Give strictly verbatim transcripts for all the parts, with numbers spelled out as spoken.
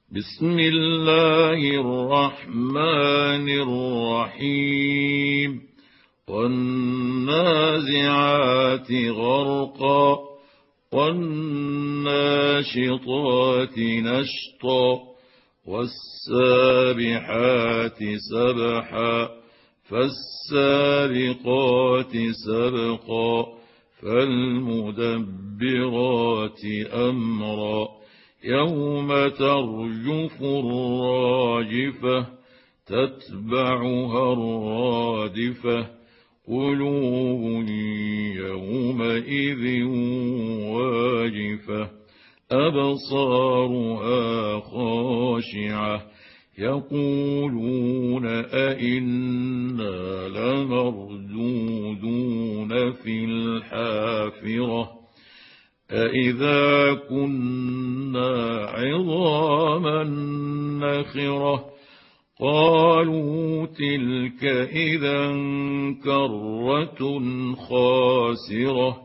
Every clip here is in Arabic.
بسم الله الرحمن الرحيم والنازعات غرقا والناشطات نشطا والسابحات سبحا فالسابقات سبقا فالمدبرات أمرا يوم ترجف الراجفة تتبعها الرادفة قلوب يومئذ واجفة أبصارها خاشعة يقولون أئنا لمردودون في الحافرة أئذا كنا عظاما نخرة قالوا تلك إذا كرة خاسرة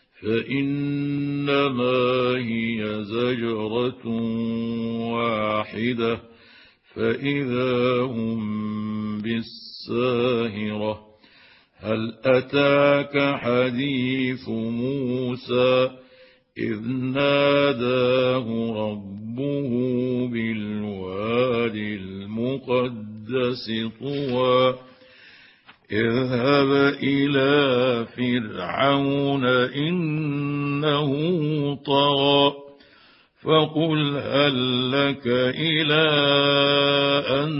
فإنما هي زجرة واحدة فإذا هم بالساهرة هل أتاك حديث موسى إذ ناداه ربه بالواد المقدس طوى اذهب إلى فرعون إنه طغى فقل هل لك إلى أن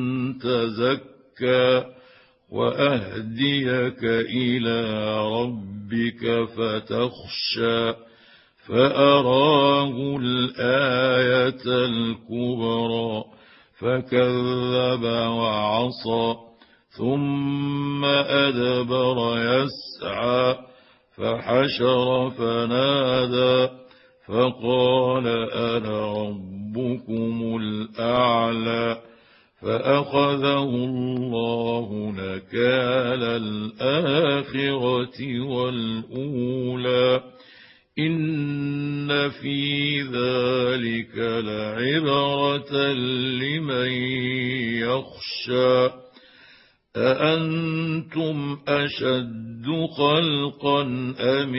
تزكى وأهديك إلى ربك فتخشى فأراه الآية الكبرى فكذب وعصى ثم أدبر يسعى فحشر فنادى فقال أنا ربكم الأعلى فأخذه الله نكال الآخرة والأولى إن في ذلك لعبرة لمن يخشى أأنتم أشد خلقا أم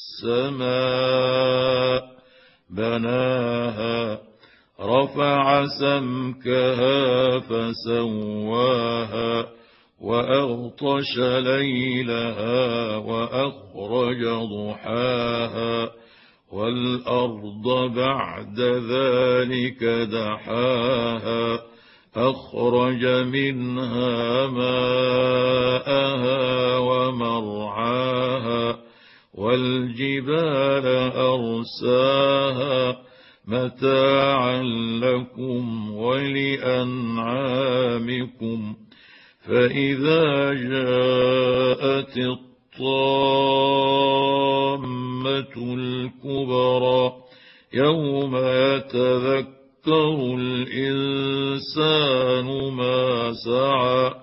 السماء بناها رفع سمكها فسواها وأغطش ليلها وأخرج ضحاها والأرض بعد ذلك دحاها أخرج منها ماءها ومرعاها والجبال أرساها متاعا لكم ولأنعامكم فإذا جاءت الطامة الكبرى يوم يتذكر الإنسان ما سعى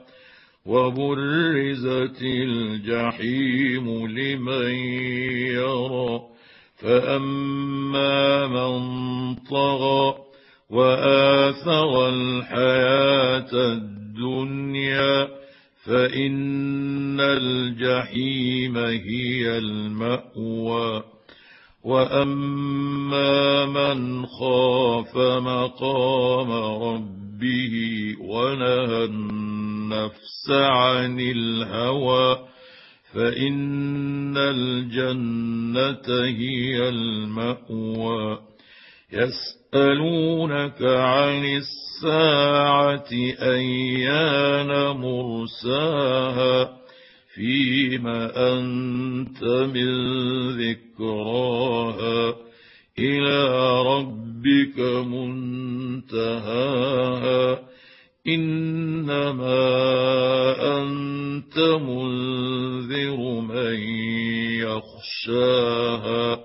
وبرزت الجحيم لمن يرى فأما من طغى وآثر الحياة الدنيا فإن الجحيم هي المأوى وأما من خاف مقام ربه ونهى النفس عن الهوى فإن الجنة هي المأوى يسألونك عن الساعة أيان مرساها فيما أنت من ذكراها إلى ربك منتهاها إنما أنت منذر من يخشاها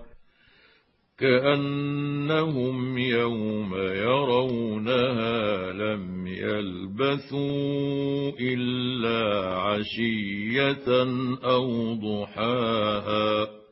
كأنهم يوم يرونها لم يلبثوا إلا عشية أو ضحاها